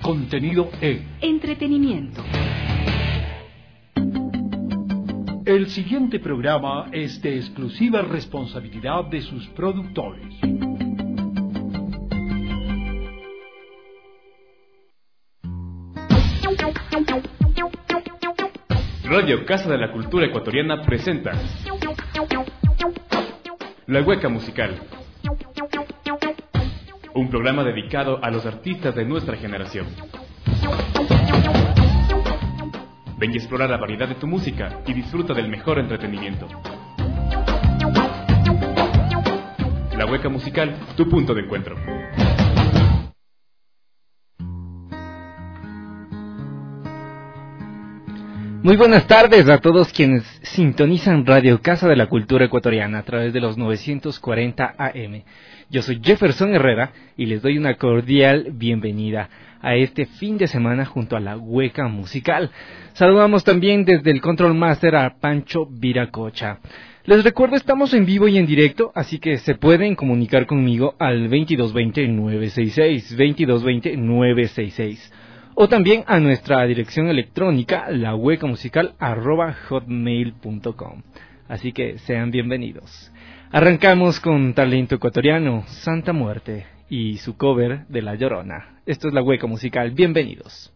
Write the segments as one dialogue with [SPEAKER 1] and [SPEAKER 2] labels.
[SPEAKER 1] contenido e
[SPEAKER 2] entretenimiento.
[SPEAKER 1] El siguiente programa es de exclusiva responsabilidad de sus productores.
[SPEAKER 3] Radio Casa de la Cultura Ecuatoriana presenta La Hueca Musical, un programa dedicado a los artistas de nuestra generación. Ven y explora la variedad de tu música y disfruta del mejor entretenimiento. La Hueca Musical, tu punto de encuentro.
[SPEAKER 4] Muy buenas tardes a todos quienes sintonizan Radio Casa de la Cultura Ecuatoriana a través de los 940 AM. Yo soy Jefferson Herrera y les doy una cordial bienvenida a este fin de semana junto a La Hueca Musical. Saludamos también desde el Control Master a Pancho Viracocha. Les recuerdo, estamos en vivo y en directo, así que se pueden comunicar conmigo al 2220-966, 2220-966. O también a nuestra dirección electrónica, lahuecamusical@hotmail.com. Así que sean bienvenidos. Arrancamos con talento ecuatoriano, Santa Muerte, y su cover de La Llorona. Esto es La Hueca Musical, bienvenidos.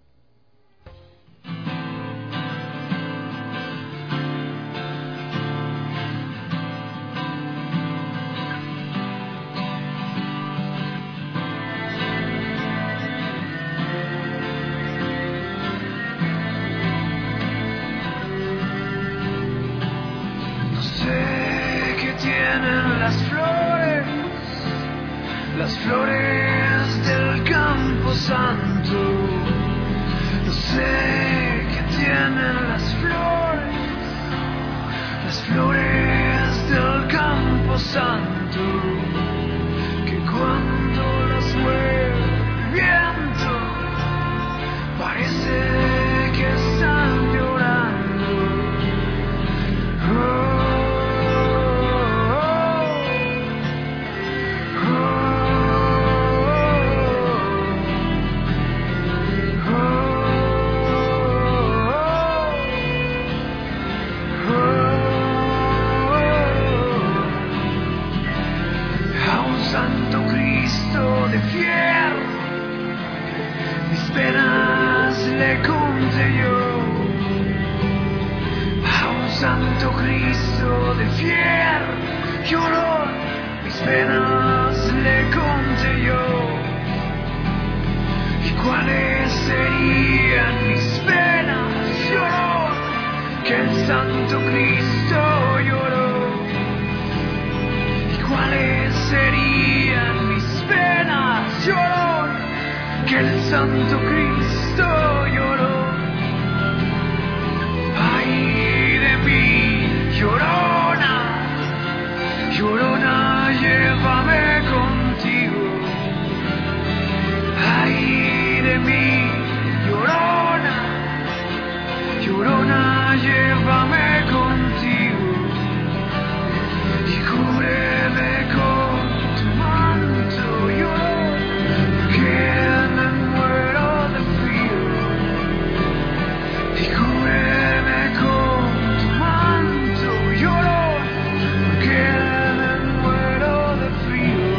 [SPEAKER 5] Las flores del Campo Santo, no sé qué tienen las flores del Campo Santo, que cuando las mueve el viento, parece que están llorando. Santo Cristo de fierro, mis penas le conté yo. A un Santo Cristo de fierro lloró, mis penas le conté yo. ¿Y cuáles serían mis penas? Lloró, que el Santo Cristo lloró. ¿Cuáles serían mis penas? Lloró, que el Santo Cristo lloró. Ay de mí, llorona, llorona, llévame contigo. Ay de mí, llorona, llorona, llévame contigo. Y cúbreme con tu manto, yo que me muero de frío. Y cúbreme con tu manto, yo que me muero de frío.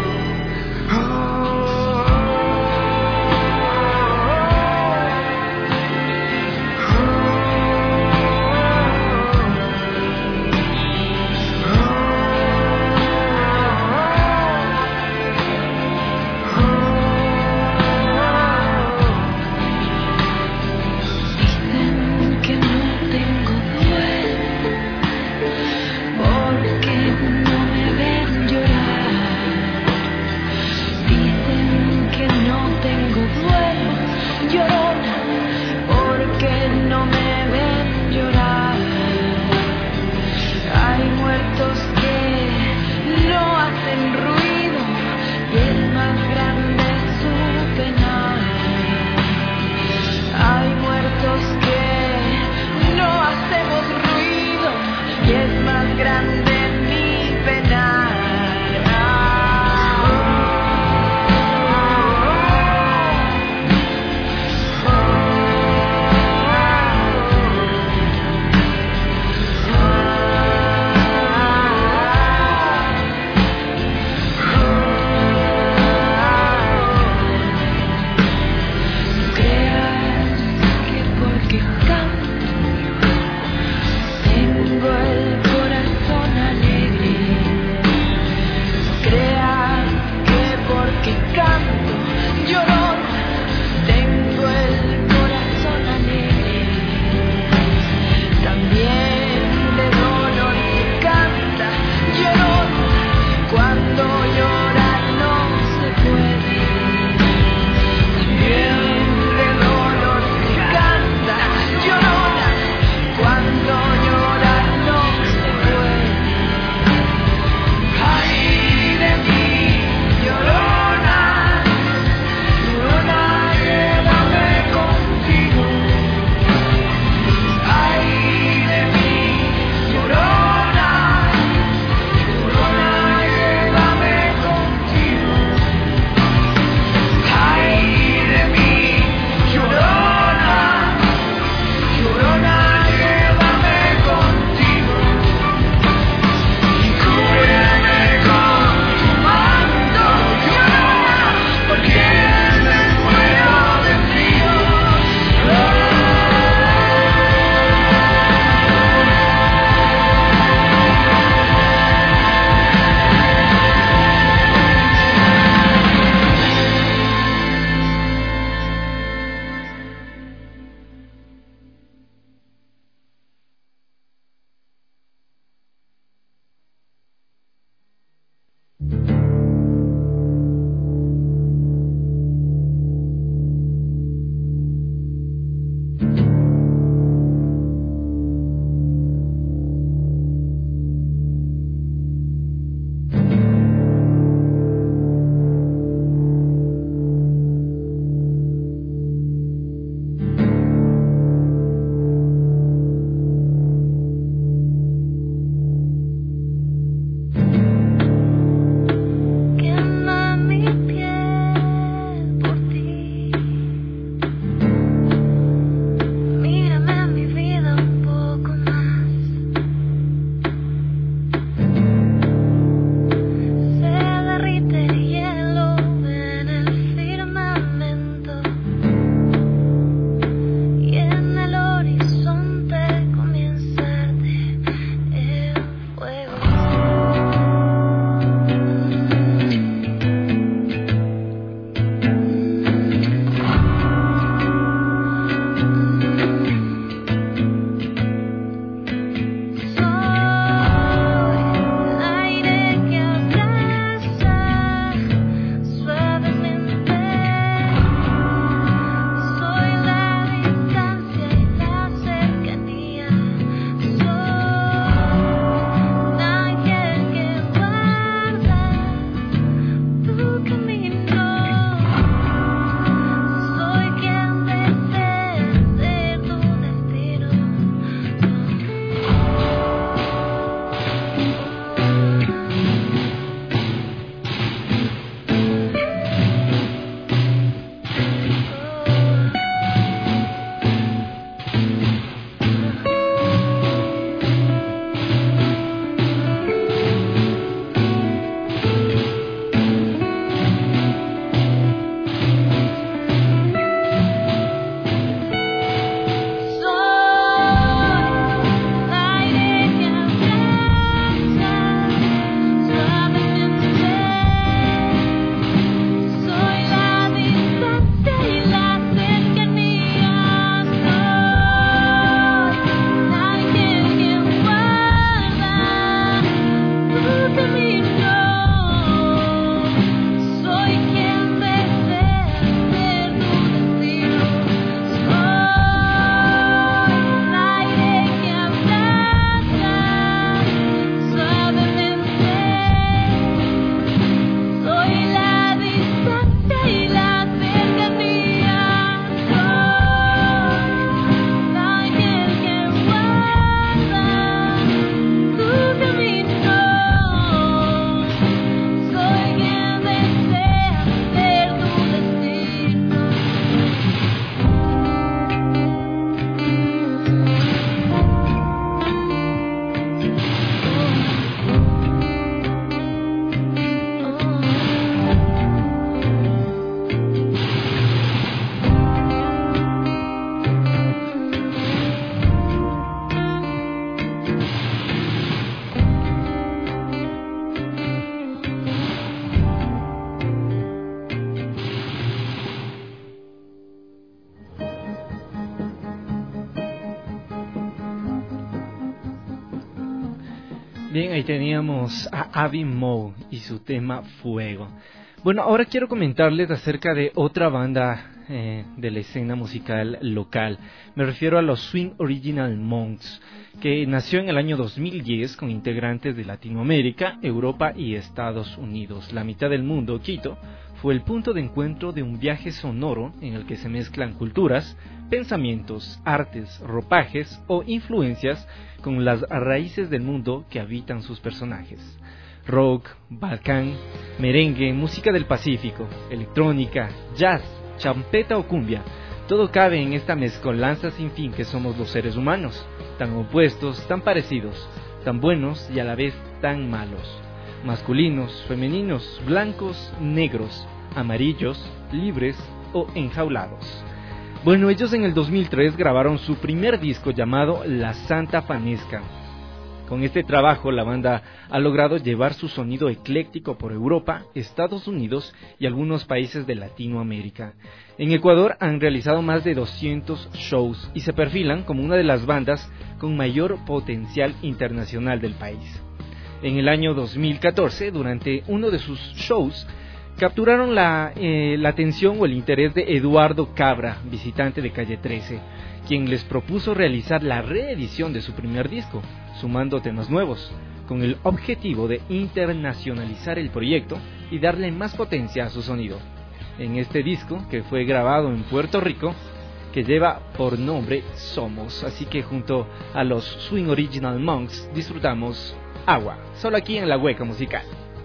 [SPEAKER 4] Bien, ahí teníamos a Abby Moe y su tema Fuego. Bueno, ahora quiero comentarles acerca de otra banda de la escena musical local. Me refiero a los Swing Original Monks, que nació en el año 2010 con integrantes de Latinoamérica, Europa y Estados Unidos. La mitad del mundo, Quito, fue el punto de encuentro de un viaje sonoro en el que se mezclan culturas, pensamientos, artes, ropajes o influencias con las raíces del mundo que habitan sus personajes. Rock, balcán, merengue, música del Pacífico, electrónica, jazz, champeta o cumbia, todo cabe en esta mezcolanza sin fin que somos los seres humanos, tan opuestos, tan parecidos, tan buenos y a la vez tan malos, masculinos, femeninos, blancos, negros, amarillos, libres o enjaulados. Bueno, ellos en el 2003 grabaron su primer disco llamado La Santa Fanesca. Con este trabajo la banda ha logrado llevar su sonido ecléctico por Europa, Estados Unidos y algunos países de Latinoamérica. En Ecuador han realizado más de 200 shows y se perfilan como una de las bandas con mayor potencial internacional del país. En el año 2014, durante uno de sus shows, capturaron la atención o el interés de Eduardo Cabra, visitante de Calle 13, quien les propuso realizar la reedición de su primer disco, sumando temas nuevos, con el objetivo de internacionalizar el proyecto y darle más potencia a su sonido. En este disco, que fue grabado en Puerto Rico, que lleva por nombre Somos, así que junto a los Swing Original Monks disfrutamos Agua, solo aquí en La Hueca Musical.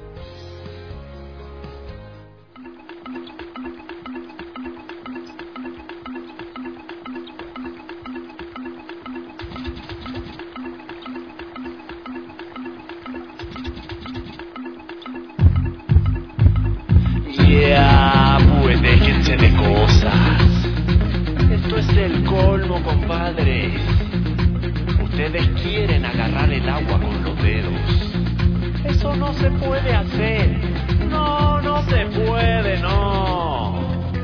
[SPEAKER 5] Pues déjense de cosas. Esto es el colmo, compadre. Ustedes quieren agarrar el agua con los dedos. Eso no se puede hacer. No, no se puede, no.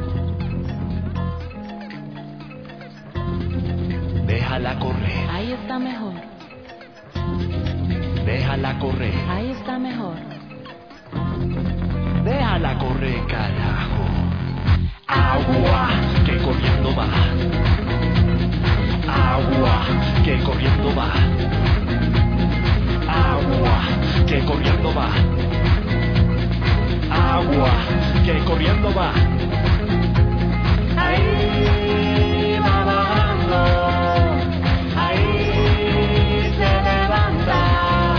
[SPEAKER 5] Déjala correr.
[SPEAKER 2] Ahí está mejor.
[SPEAKER 5] Déjala correr.
[SPEAKER 2] Ahí está mejor.
[SPEAKER 5] Déjala correr, carajo. Agua que corriendo va. Agua que corriendo va. Agua que corriendo va. Agua que corriendo va. Ahí va bajando. Ahí se levanta.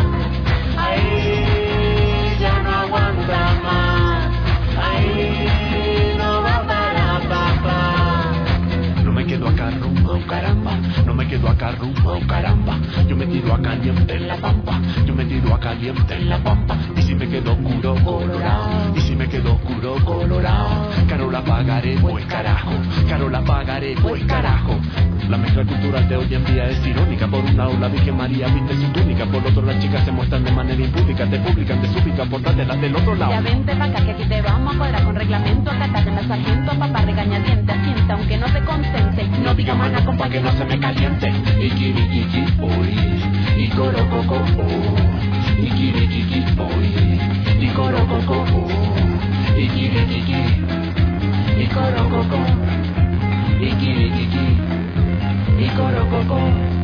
[SPEAKER 5] Ahí ya no aguanta más. Ahí no va para papá. No me quedo acá rumbo, caramba. No me quedo acá rumbo, caramba. Yo me tiro a caliente en la pampa. Yo me tiro a caliente en la pampa. Y si me quedo oscuro, colorado. Y si me quedo oscuro, colorado. Caro la pagaré, pues carajo. Caro la pagaré, pues carajo. La mezcla cultural de hoy en día es irónica. Por un lado la Virgen María viste su túnica. Por otro las chicas se muestran de manera impúdica. Te publican, te súplican por darte las del otro lado.
[SPEAKER 2] Ya vente pa' acá que aquí te vamos a cuadrar con reglamento. Acá en la sargento, papá regañadiente. Asienta aunque no se consente.
[SPEAKER 5] No diga mana compa que no se me caliente. Ikirikiki, oi. Ikorococo, oh. Ikirikiki, oi. Ikorococo, oh. Ikirikiki. Ikorococo. Ikirikiki. Ikorococo.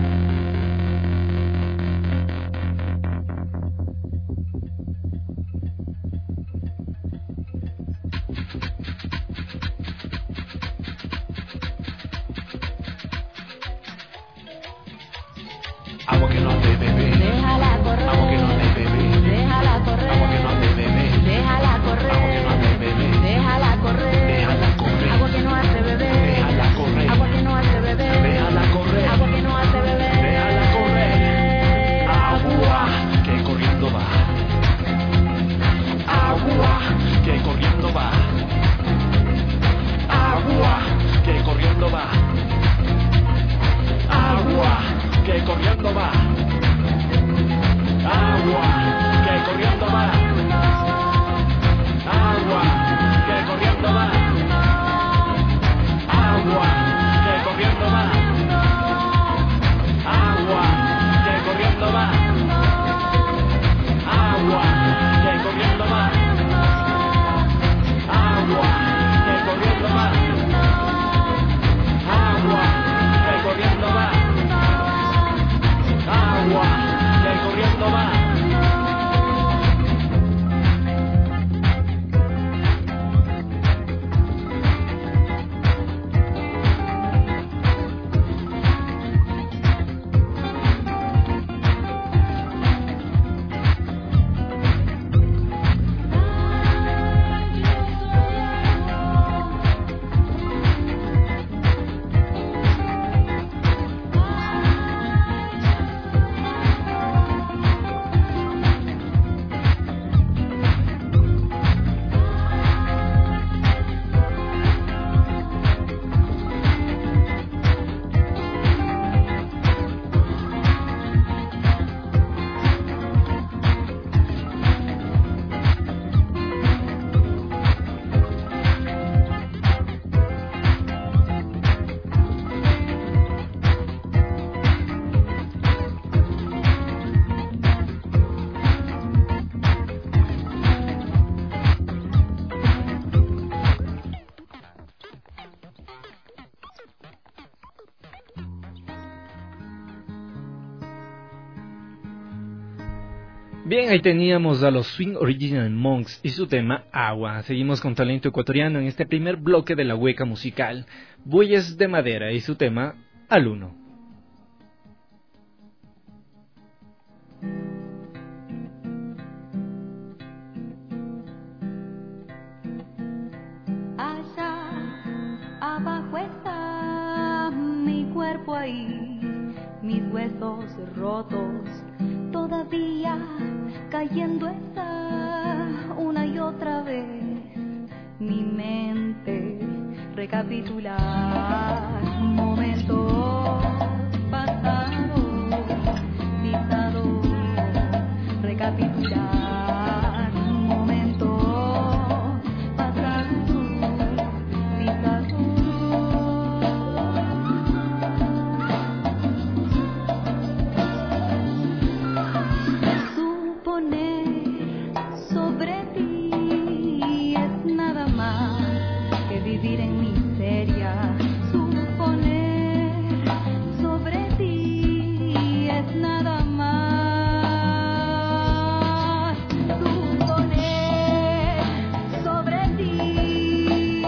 [SPEAKER 5] Agua que no te bebe.
[SPEAKER 2] Déjala correr.
[SPEAKER 5] Agua que no te bebe.
[SPEAKER 2] Déjala correr.
[SPEAKER 5] Agua que no te bebe.
[SPEAKER 2] Déjala correr.
[SPEAKER 5] Agua que no te bebe.
[SPEAKER 2] Déjala correr.
[SPEAKER 5] Déjala correr.
[SPEAKER 2] Agua que no hace beber.
[SPEAKER 5] Déjala correr.
[SPEAKER 2] Agua que no hace beber.
[SPEAKER 5] Déjala correr.
[SPEAKER 2] Agua que no hace beber.
[SPEAKER 5] Déjala correr. Agua que corriendo va. Agua que corriendo va. Agua que corriendo va. Agua que corriendo va. Agua
[SPEAKER 4] Bien, ahí teníamos a los Swing Original Monks y su tema Agua. Seguimos con talento ecuatoriano en este primer bloque de la hueca musical. Bueyes de Madera y su tema Al Uno.
[SPEAKER 6] Allá abajo está mi cuerpo ahí, mis huesos rotos todavía cayendo está una y otra vez mi mente recapitular momentos pasados, pisados, recapitular momentos pasados, pisados. Vivir en miseria, suponer sobre ti es nada más. Suponer sobre ti.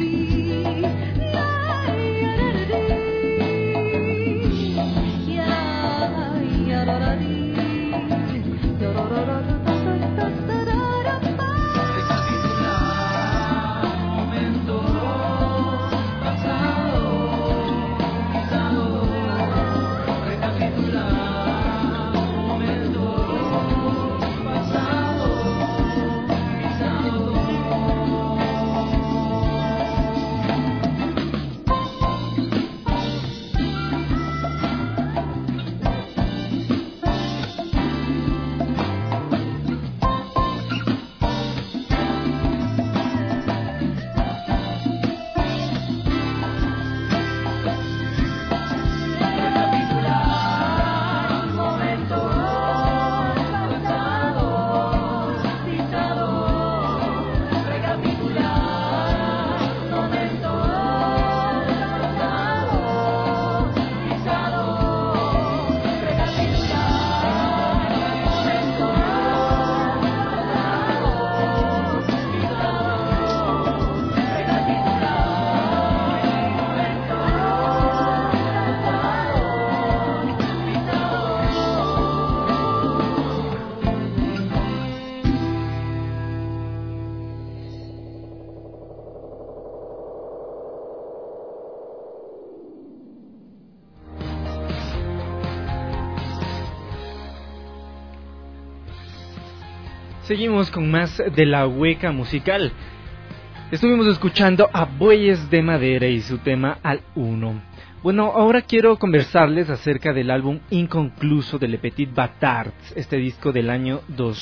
[SPEAKER 4] Seguimos con más de la hueca musical. Estuvimos escuchando a Bueyes de Madera y su tema Al Uno. Bueno, ahora quiero conversarles acerca del álbum inconcluso de Le Petit Batards, este disco del año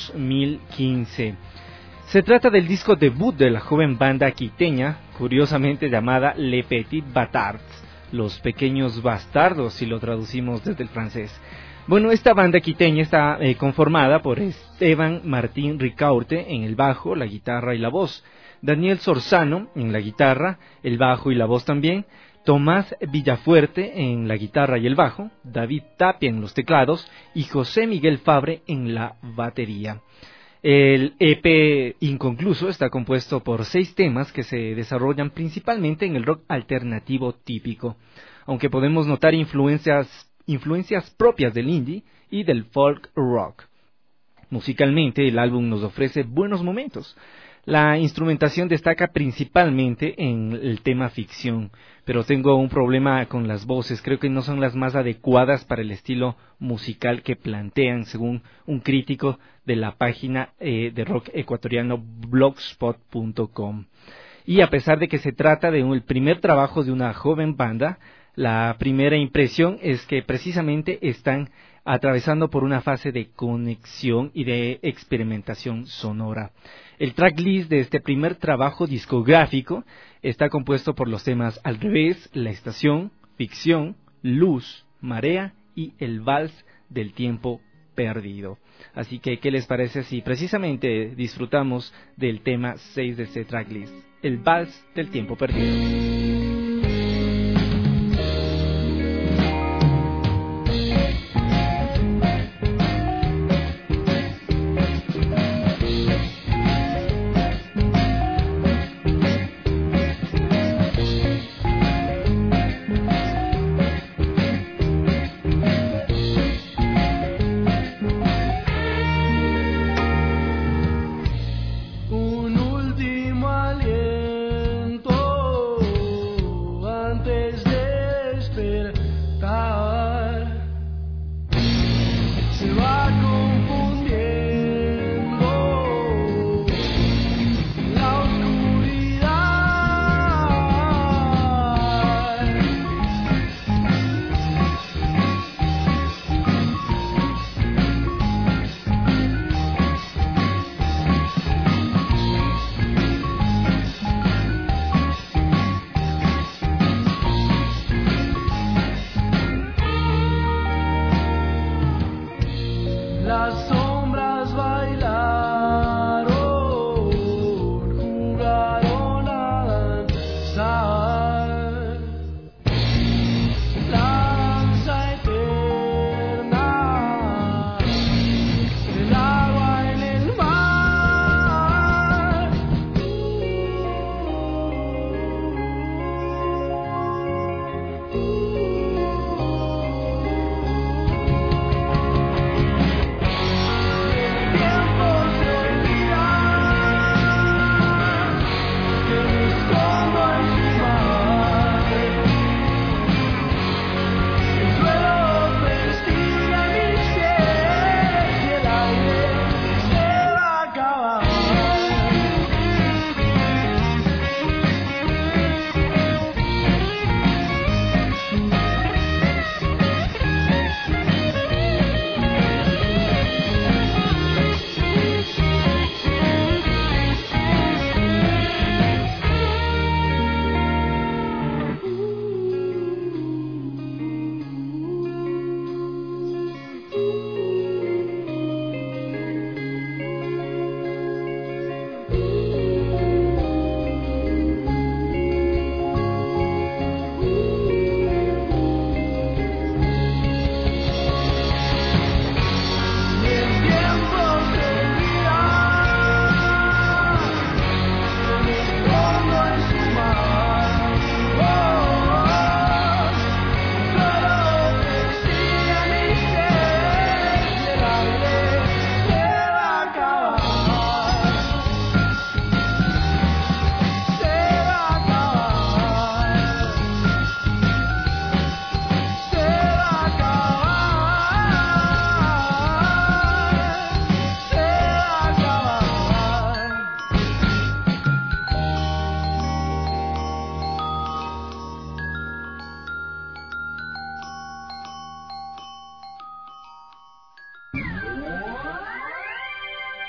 [SPEAKER 4] 2015. Se trata del disco debut de la joven banda quiteña, curiosamente llamada Le Petit Batards, los pequeños bastardos si lo traducimos desde el francés. Bueno, esta banda quiteña está conformada por Esteban Martín Ricaurte en el bajo, la guitarra y la voz, Daniel Sorzano en la guitarra, el bajo y la voz también, Tomás Villafuerte en la guitarra y el bajo, David Tapia en los teclados y José Miguel Fabre en la batería. El EP inconcluso está compuesto por 6 temas que se desarrollan principalmente en el rock alternativo típico, aunque podemos notar influencias propias del indie y del folk rock. Musicalmente, el álbum nos ofrece buenos momentos. La instrumentación destaca principalmente en el tema ficción, pero tengo un problema con las voces. Creo que no son las más adecuadas para el estilo musical que plantean, según un crítico de la página de rock ecuatoriano blogspot.com. Y a pesar de que se trata de el primer trabajo de una joven banda, la primera impresión es que precisamente están atravesando por una fase de conexión y de experimentación sonora. El tracklist de este primer trabajo discográfico está compuesto por los temas Al Revés, La Estación, Ficción, Luz, Marea y El Vals del Tiempo Perdido. Así que, ¿qué les parece si precisamente disfrutamos del tema 6 de este tracklist, El Vals del Tiempo Perdido?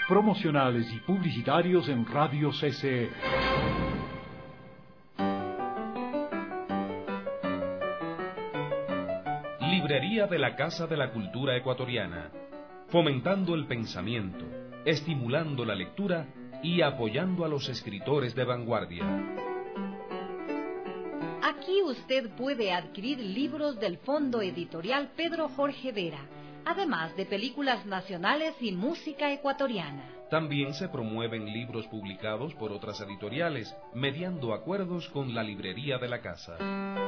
[SPEAKER 1] promocionales y publicitarios en Radio CCE.
[SPEAKER 7] Librería de la Casa de la Cultura Ecuatoriana, fomentando el pensamiento, estimulando la lectura y apoyando a los escritores de vanguardia.
[SPEAKER 8] Aquí usted puede adquirir libros del Fondo Editorial Pedro Jorge Vera, además de películas nacionales y música ecuatoriana.
[SPEAKER 7] También se promueven libros publicados por otras editoriales, mediando acuerdos con la Librería de la Casa.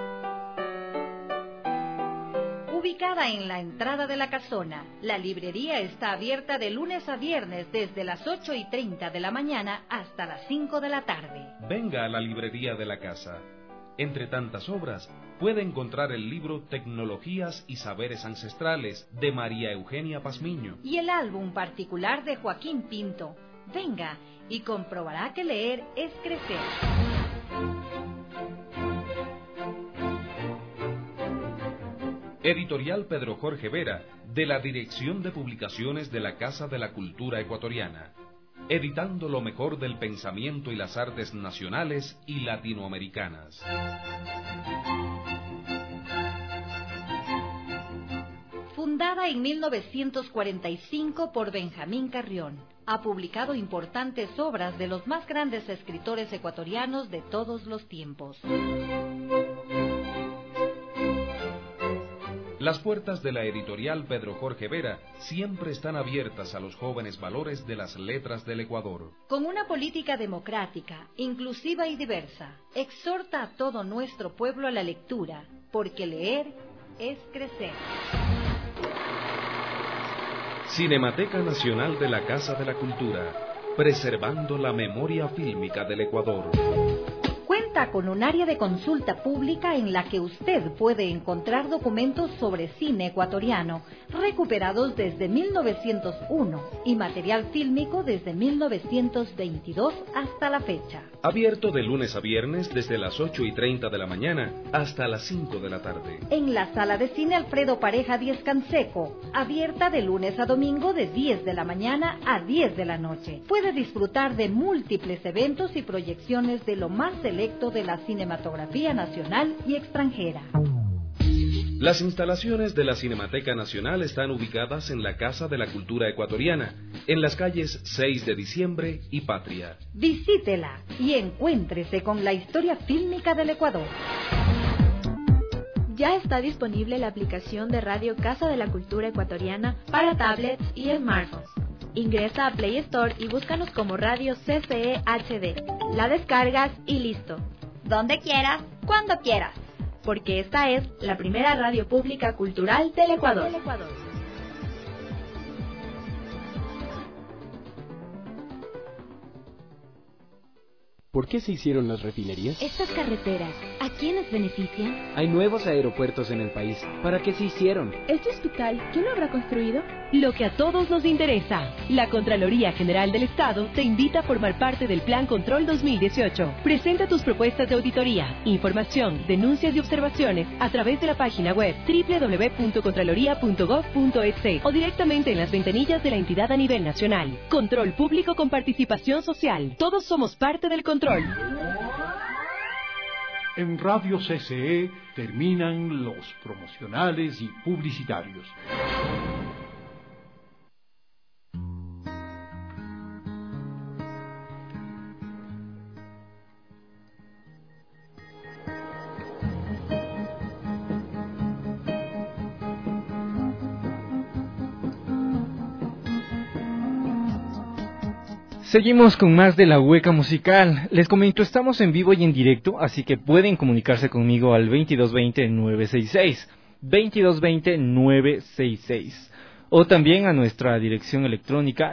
[SPEAKER 8] Ubicada en la entrada de la casona, la librería está abierta de lunes a viernes desde las 8:30 de la mañana hasta las 5 de la tarde.
[SPEAKER 7] Venga a la Librería de la Casa. Entre tantas obras, puede encontrar el libro Tecnologías y Saberes Ancestrales de María Eugenia Pazmiño
[SPEAKER 8] y el álbum particular de Joaquín Pinto. Venga y comprobará que leer es crecer.
[SPEAKER 7] Editorial Pedro Jorge Vera, de la Dirección de Publicaciones de la Casa de la Cultura Ecuatoriana, editando lo mejor del pensamiento y las artes nacionales y latinoamericanas.
[SPEAKER 8] Fundada en 1945 por Benjamín Carrión, ha publicado importantes obras de los más grandes escritores ecuatorianos de todos los tiempos.
[SPEAKER 7] Las puertas de la editorial Pedro Jorge Vera siempre están abiertas a los jóvenes valores de las letras del Ecuador.
[SPEAKER 8] Con una política democrática, inclusiva y diversa, exhorta a todo nuestro pueblo a la lectura, porque leer es crecer.
[SPEAKER 7] Cinemateca Nacional de la Casa de la Cultura, preservando la memoria fílmica del Ecuador.
[SPEAKER 8] Cuenta con un área de consulta pública en la que usted puede encontrar documentos sobre cine ecuatoriano recuperados desde 1901 y material fílmico desde 1922 hasta la fecha.
[SPEAKER 7] Abierto de lunes a viernes desde las 8:30 de la mañana hasta las 5 de la tarde.
[SPEAKER 8] En la sala de cine Alfredo Pareja 10 Canseco, abierta de lunes a domingo de 10 de la mañana a 10 de la noche. Puede disfrutar de múltiples eventos y proyecciones de lo más selecto de la cinematografía nacional y extranjera.
[SPEAKER 7] Las instalaciones de la Cinemateca Nacional están ubicadas en la Casa de la Cultura Ecuatoriana, en las calles 6 de Diciembre y Patria.
[SPEAKER 8] Visítela y encuéntrese con la historia fílmica del Ecuador.
[SPEAKER 9] Ya está disponible la aplicación de Radio Casa de la Cultura Ecuatoriana para tablets y smartphones. Ingresa a Play Store y búscanos como Radio CCE HD. La descargas y listo.
[SPEAKER 8] Donde quieras, cuando quieras.
[SPEAKER 9] Porque esta es la primera radio pública cultural del Ecuador.
[SPEAKER 10] ¿Por qué se hicieron las refinerías?
[SPEAKER 11] Estas carreteras, ¿a quiénes benefician?
[SPEAKER 10] Hay nuevos aeropuertos en el país. ¿Para qué se hicieron?
[SPEAKER 12] ¿Este hospital quién lo habrá construido?
[SPEAKER 13] Lo que a todos nos interesa. La Contraloría General del Estado te invita a formar parte del Plan Control 2018. Presenta tus propuestas de auditoría, información, denuncias y observaciones a través de la página web www.contraloría.gov.es o directamente en las ventanillas de la entidad a nivel nacional. Control público con participación social. Todos somos parte del control.
[SPEAKER 1] En Radio CCE terminan los promocionales y publicitarios.
[SPEAKER 4] Seguimos con más de la hueca musical. Les comento, estamos en vivo y en directo, así que pueden comunicarse conmigo al 2220-966, 2220-966, o también a nuestra dirección electrónica,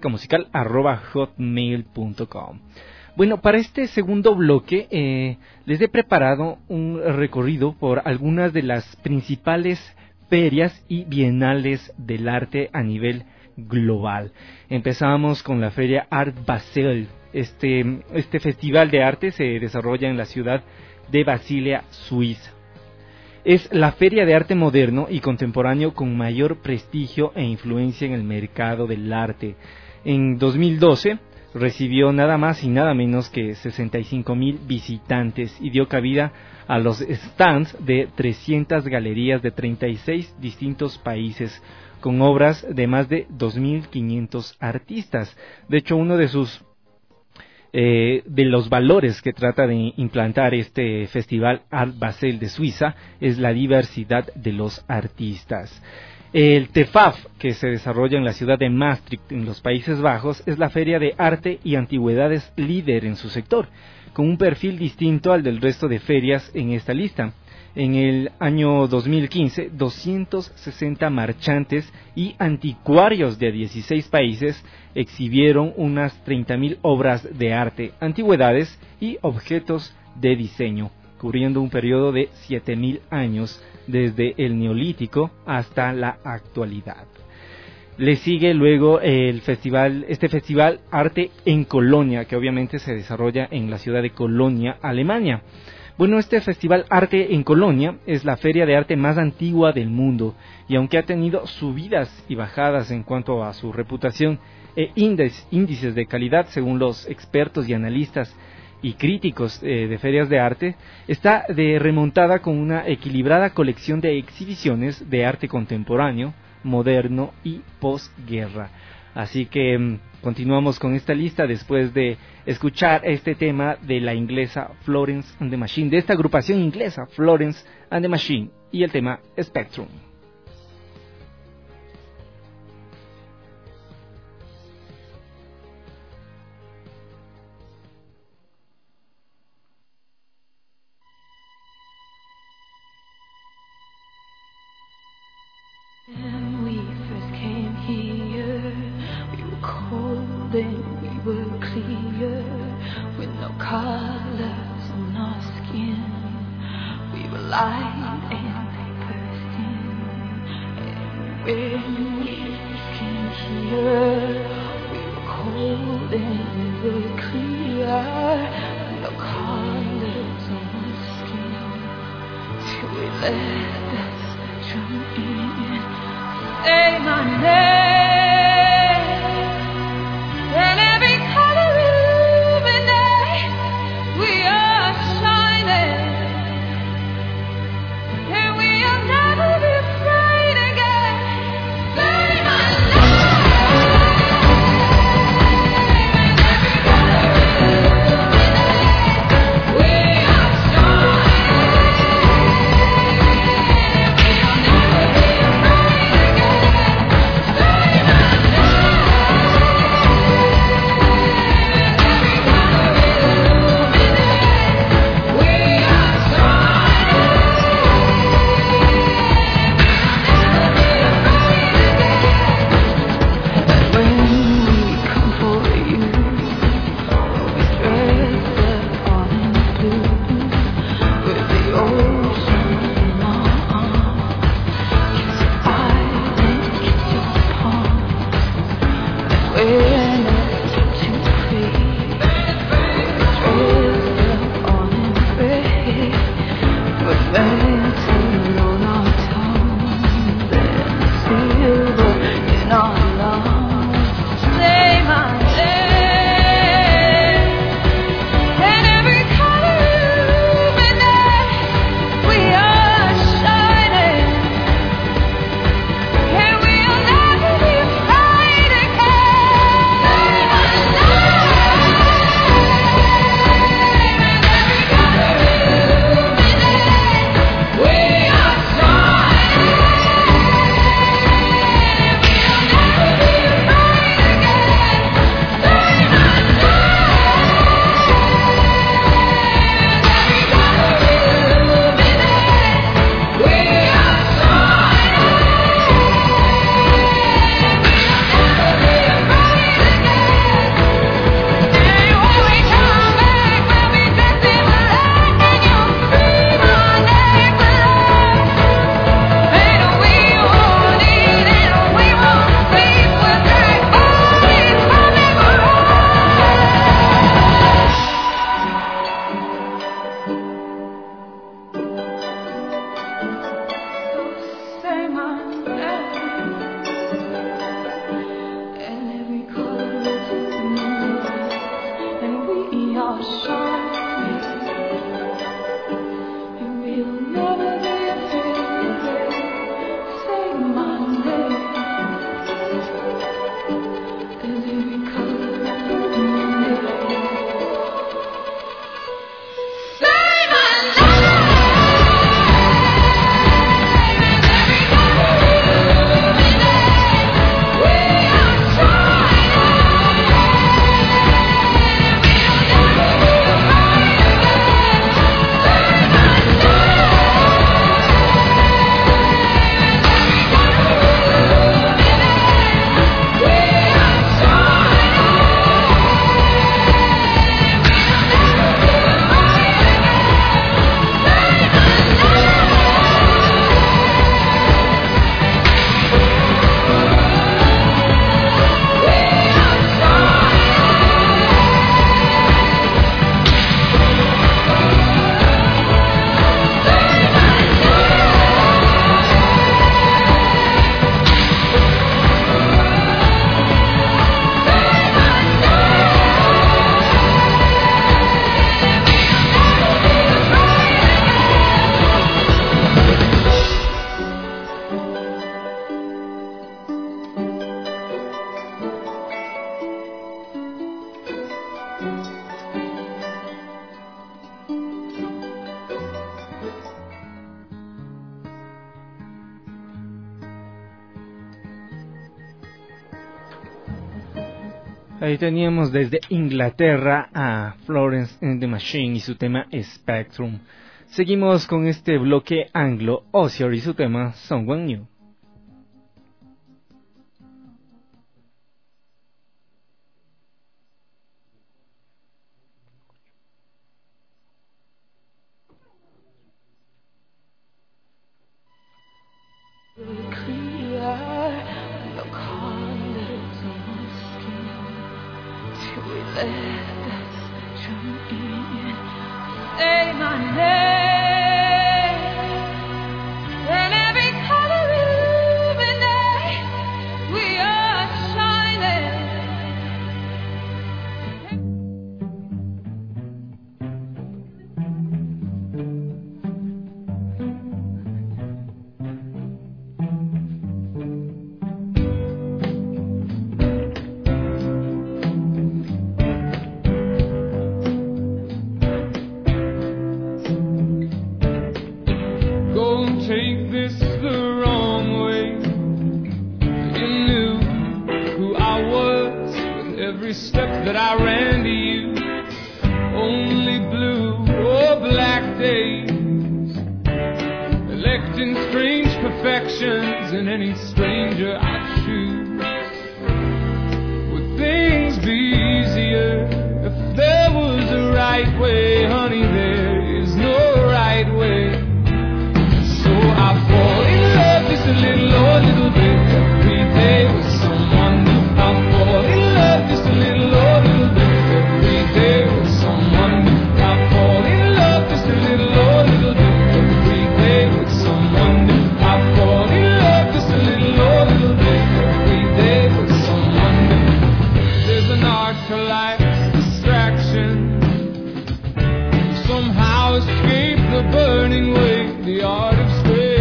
[SPEAKER 4] lahuecamusical@hotmail.com. Bueno, para este segundo bloque les he preparado un recorrido por algunas de las principales ferias y bienales del arte a nivel global. Empezamos con la feria Art Basel. Este festival de arte se desarrolla en la ciudad de Basilea, Suiza. Es la feria de arte moderno y contemporáneo con mayor prestigio e influencia en el mercado del arte. En 2012 recibió nada más y nada menos que 65,000 visitantes y dio cabida a los stands de 300 galerías de 36 distintos países, con obras de más de 2.500 artistas. De hecho, uno de los valores que trata de implantar este festival Art Basel de Suiza es la diversidad de los artistas. El TEFAF, que se desarrolla en la ciudad de Maastricht, en los Países Bajos, es la feria de arte y antigüedades líder en su sector, con un perfil distinto al del resto de ferias en esta lista. En el año 2015, 260 marchantes y anticuarios de 16 países exhibieron unas 30,000 obras de arte, antigüedades y objetos de diseño, cubriendo un periodo de 7,000 años desde el Neolítico hasta la actualidad. Le sigue luego este festival Arte en Colonia, que obviamente se desarrolla en la ciudad de Colonia, Alemania. Bueno, este festival Arte en Colonia es la feria de arte más antigua del mundo, y aunque ha tenido subidas y bajadas en cuanto a su reputación e índices de calidad según los expertos y analistas y críticos de ferias de arte, está remontada con una equilibrada colección de exhibiciones de arte contemporáneo, moderno y posguerra. Así que continuamos con esta lista después de escuchar este tema de la inglesa Florence and the Machine, de esta agrupación inglesa Florence and the Machine, y el tema Spectrum.
[SPEAKER 6] When we first came here, we were cold and we were clear, with no colors on our skin. We were light and they burst in. And when we first came here, we were cold and we were clear, with no colors on our skin. Till we let the spectrum in. Say my name, and every color illuminate. We are shining, and we'll never be afraid again. Say my name, and every color illuminate. We are shining, and we'll never be afraid again.
[SPEAKER 4] Ahí teníamos desde Inglaterra a Florence and the Machine y su tema Spectrum. Seguimos con este bloque anglo, Osier y su tema Someone New.
[SPEAKER 6] Say my name, and every color illuminate. We are shining.
[SPEAKER 14] Take this the wrong way. You knew who I was with every step that I ran to you. Only blue or black days, electing strange perfections in any stranger I choose. Would things be easier if there was a right way? Honey, there is no right way. I fall in love just a little bit every day with someone new. I fall in love just a little bit every day with someone new. I fall in love just a little bit every day with someone new. I fall in love just a little bit every day with someone new. There's an art to life's distraction. Somehow escape the burning way, the art of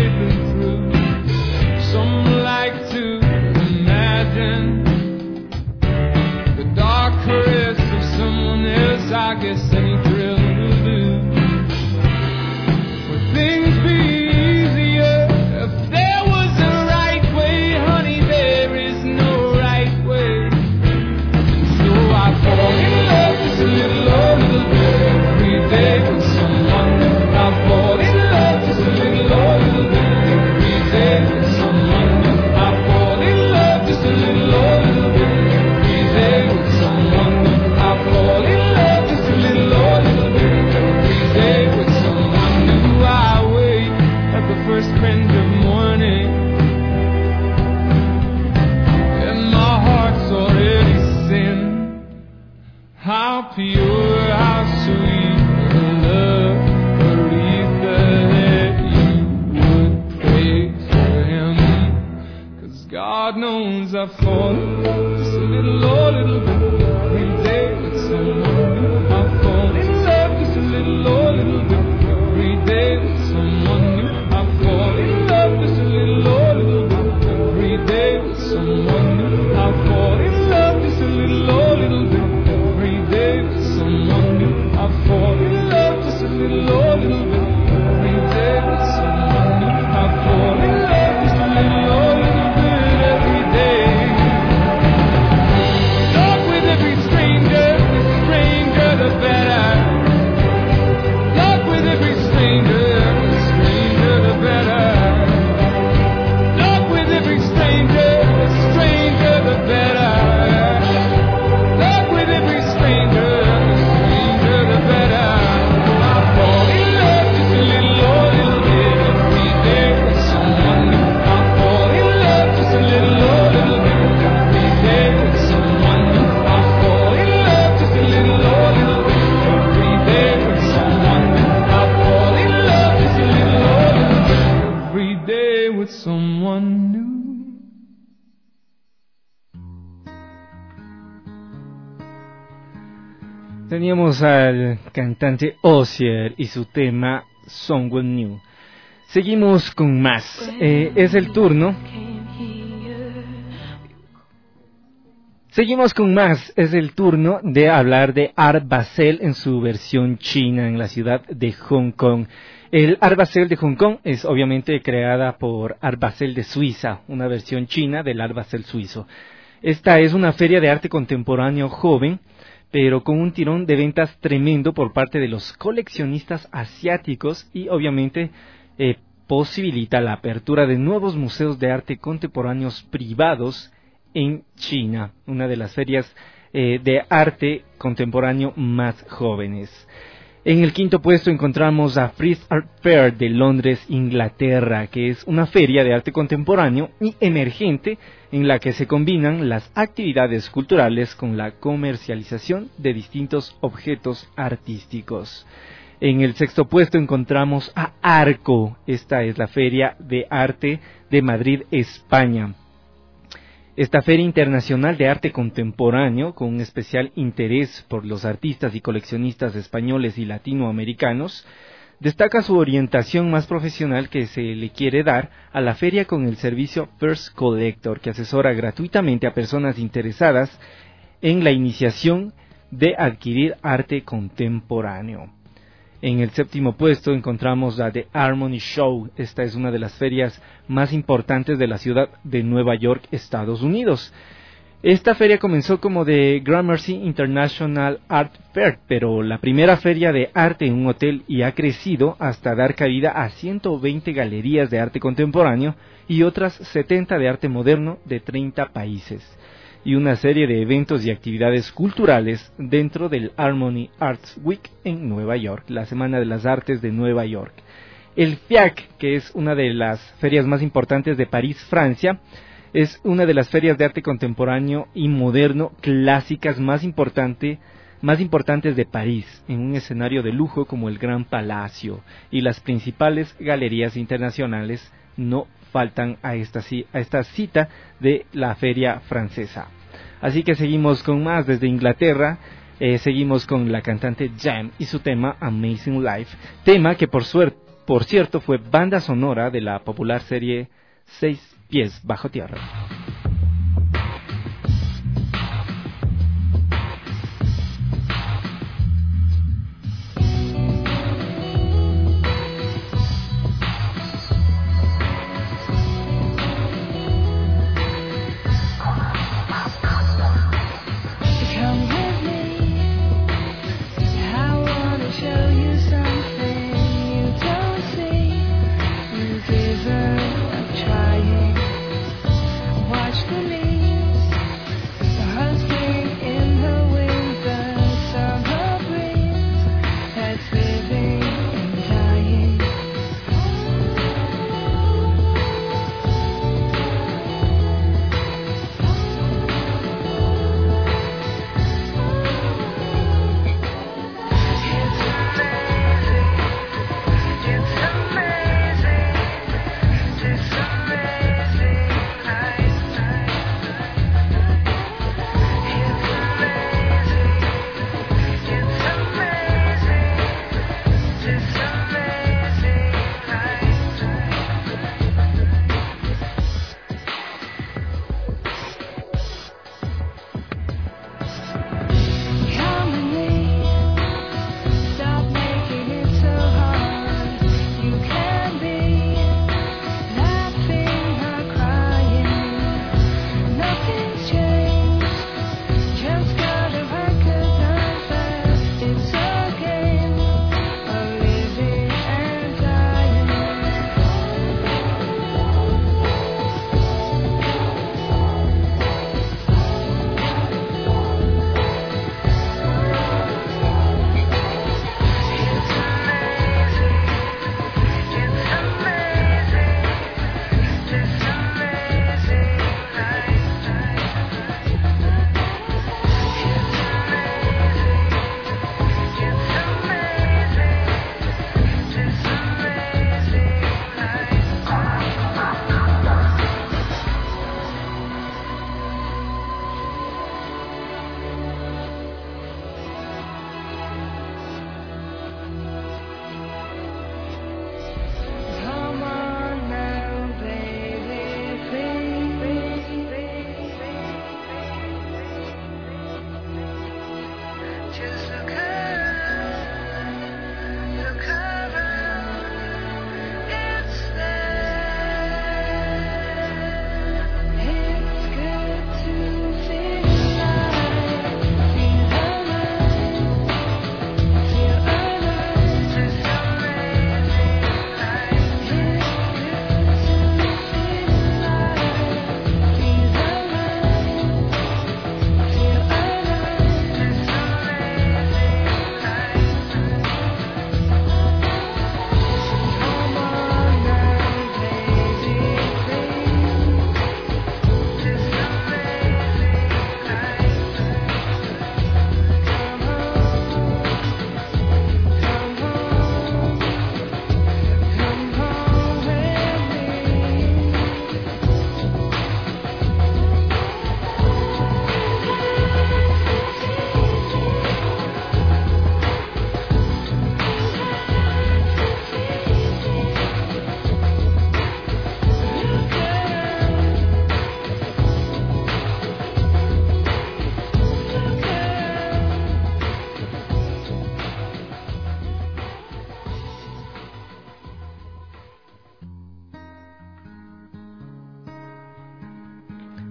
[SPEAKER 14] caress of someone else, I guess any thrill will do. Would things be easier if there was a right way? Honey, there is no right way. So I fall in love just a little bit every day with someone new. I fall in love just a little bit every day with someone new. I fall in love just a little bit every day with someone new. I fall in love just a little bit every day with someone new. I wait at the first bend of morning, and my heart's already sin. How pure, how sweet the love Aretha that you would pray for him. 'Cause God knows I fall in love just a little bit every day with someone new. I fall in love just a little bit every day with someone new. I fall in love just a little bit every day with someone new. I fall in love just a little bit every day with someone new. I fall in love just a little bit every day with someone new. I fall in love just a little bit every day. Talk with every stranger, the stranger the better. Talk with every stranger, the stranger the better. Talk with every stranger, the stranger the better. Talk with every stranger, the stranger the better. I fall in love just a little bit every day with someone new. I fall in love just a little bit every day with someone new. I fall in love just a little bit every day with someone new. I fall in love just a little bit every day with someone new.
[SPEAKER 4] Teníamos al cantante Osier y su tema Someone New. Seguimos con más. Es el turno. Seguimos con más. Es el turno de hablar de Art Basel en su versión china en la ciudad de Hong Kong. El Art Basel de Hong Kong es obviamente creada por Art Basel de Suiza, una versión china del Art Basel suizo. Esta es una feria de arte contemporáneo joven, pero con un tirón de ventas tremendo por parte de los coleccionistas asiáticos y obviamente posibilita la apertura de nuevos museos de arte contemporáneos privados en China, una de las ferias de arte contemporáneo más jóvenes. En el quinto puesto encontramos a Frieze Art Fair de Londres, Inglaterra, que es una feria de arte contemporáneo y emergente en la que se combinan las actividades culturales con la comercialización de distintos objetos artísticos. En el sexto puesto encontramos a Arco. Esta es la Feria de Arte de Madrid, España. Esta Feria Internacional de Arte Contemporáneo, con un especial interés por los artistas y coleccionistas españoles y latinoamericanos, destaca su orientación más profesional que se le quiere dar a la feria con el servicio First Collector, que asesora gratuitamente a personas interesadas en la iniciación de adquirir arte contemporáneo. En el séptimo puesto encontramos la The Harmony Show. Esta es una de las ferias más importantes de la ciudad de Nueva York, Estados Unidos. Esta feria comenzó como The Gramercy International Art Fair, pero la primera feria de arte en un hotel y ha crecido hasta dar cabida a 120 galerías de arte contemporáneo y otras 70 de arte moderno de 30 países. Y una serie de eventos y actividades culturales dentro del Harmony Arts Week en Nueva York, la Semana de las Artes de Nueva York. El FIAC, que es una de las ferias más importantes de París, Francia, es una de las ferias de arte contemporáneo y moderno clásicas más importantes de París, en un escenario de lujo como el Gran Palacio, y las principales galerías internacionales no faltan a esta cita de la feria francesa. Así que seguimos con más desde Inglaterra. Seguimos con la cantante Jam y su tema Amazing Life, tema que por cierto fue banda sonora de la popular serie 6 pies bajo tierra.
[SPEAKER 6] Why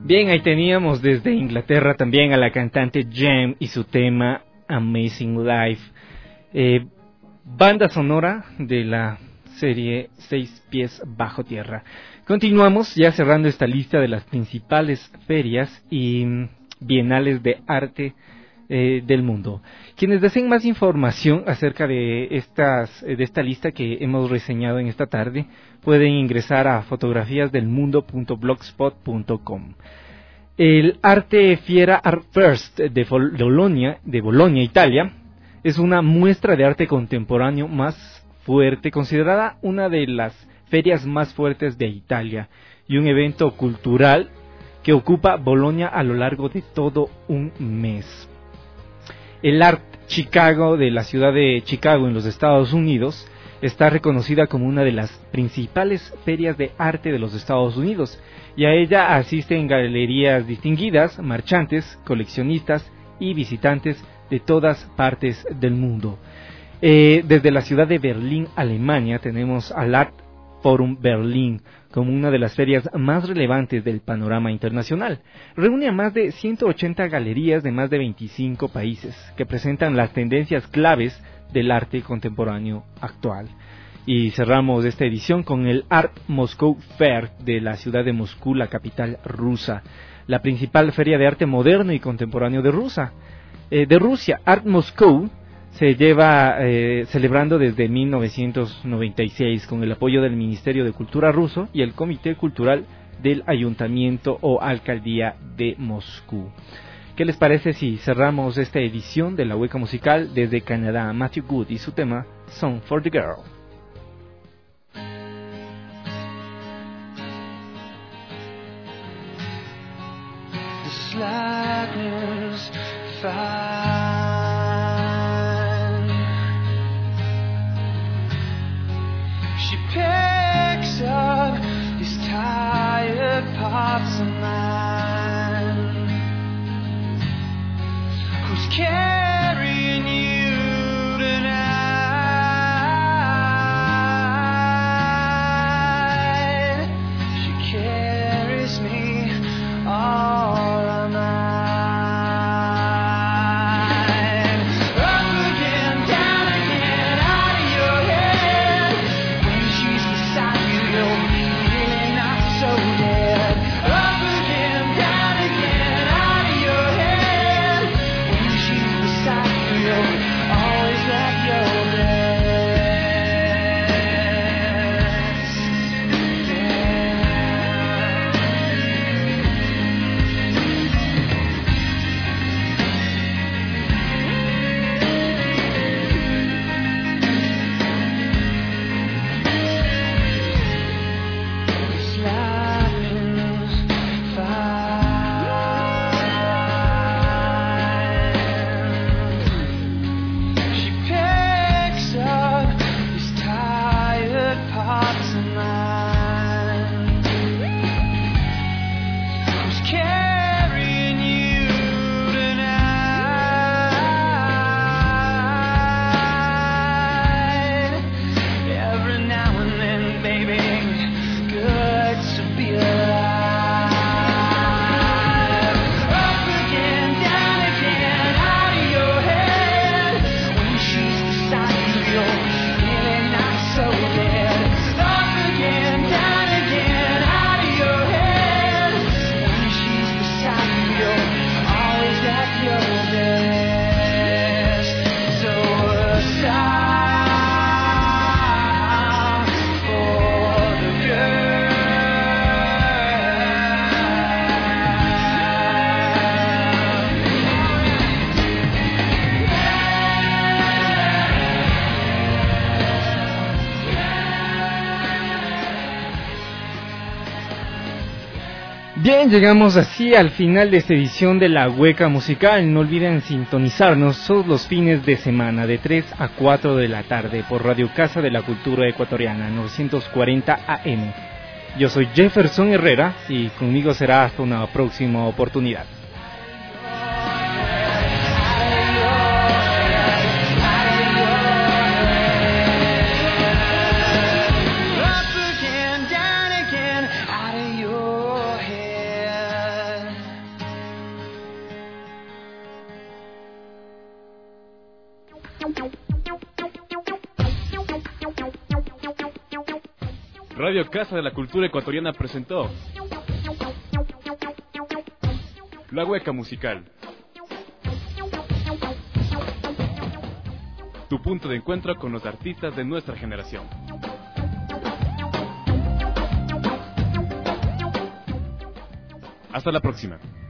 [SPEAKER 4] Bien, ahí teníamos desde Inglaterra también a la cantante Jam y su tema Amazing Life. Banda sonora de la serie 6 pies bajo tierra. Continuamos ya cerrando esta lista de las principales ferias y bienales de arte del mundo. Quienes deseen más información acerca de esta lista que hemos reseñado en esta tarde, pueden ingresar a fotografiasdelmundo.blogspot.com. El Arte Fiera Art First de Bolonia, Italia, es una muestra de arte contemporáneo más fuerte, considerada una de las ferias más fuertes de Italia, y un evento cultural que ocupa Bolonia a lo largo de todo un mes. El Art Chicago de la ciudad de Chicago en los Estados Unidos está reconocida como una de las principales ferias de arte de los Estados Unidos, y a ella asisten galerías distinguidas, marchantes, coleccionistas y visitantes de todas partes del mundo. Desde la ciudad de Berlín, Alemania, tenemos al Art Forum Berlín como una de las ferias más relevantes del panorama internacional. Reúne a más de 180 galerías de más de 25 países que presentan las tendencias claves del arte contemporáneo actual. Y cerramos esta edición con el Art Moscow Fair de la ciudad de Moscú, la capital rusa, la principal feria de arte moderno y contemporáneo de Rusia. Art Moscow se lleva celebrando desde 1996 con el apoyo del Ministerio de Cultura ruso y el Comité Cultural del Ayuntamiento o Alcaldía de Moscú. ¿Qué les parece si cerramos esta edición de la Hueca Musical desde Canadá? Matthew Good y su tema Song for the Girl.
[SPEAKER 5] The slackness fine. She picks up these tired parts of mine. Who's carrying you tonight? She carries me all around. Up again, down again, out of your head. When she's beside you, you're really not so dead. Up again, down again, out of your head. When she's beside you, you're always at your best. Slapping's fine. She picks up these tired parts of mine. Who's carrying you tonight? Every now and then, baby, good to be alive. Up again, down again, out of your head. When she's beside you, you're really not so dead. Up again, down again, out of your head. When she's beside you, you're always at your best. So a song for the girl.
[SPEAKER 4] Bien, llegamos así al final de esta edición de La Hueca Musical. No olviden sintonizarnos todos los fines de semana de 3 a 4 de la tarde por Radio Casa de la Cultura Ecuatoriana 940 AM. Yo soy Jefferson Herrera y conmigo será hasta una próxima oportunidad.
[SPEAKER 5] Up again, down again, out of your head.
[SPEAKER 3] Radio Casa de la Cultura Ecuatoriana presentó La Hueca Musical. Tu punto de encuentro con los artistas de nuestra generación. Hasta la próxima.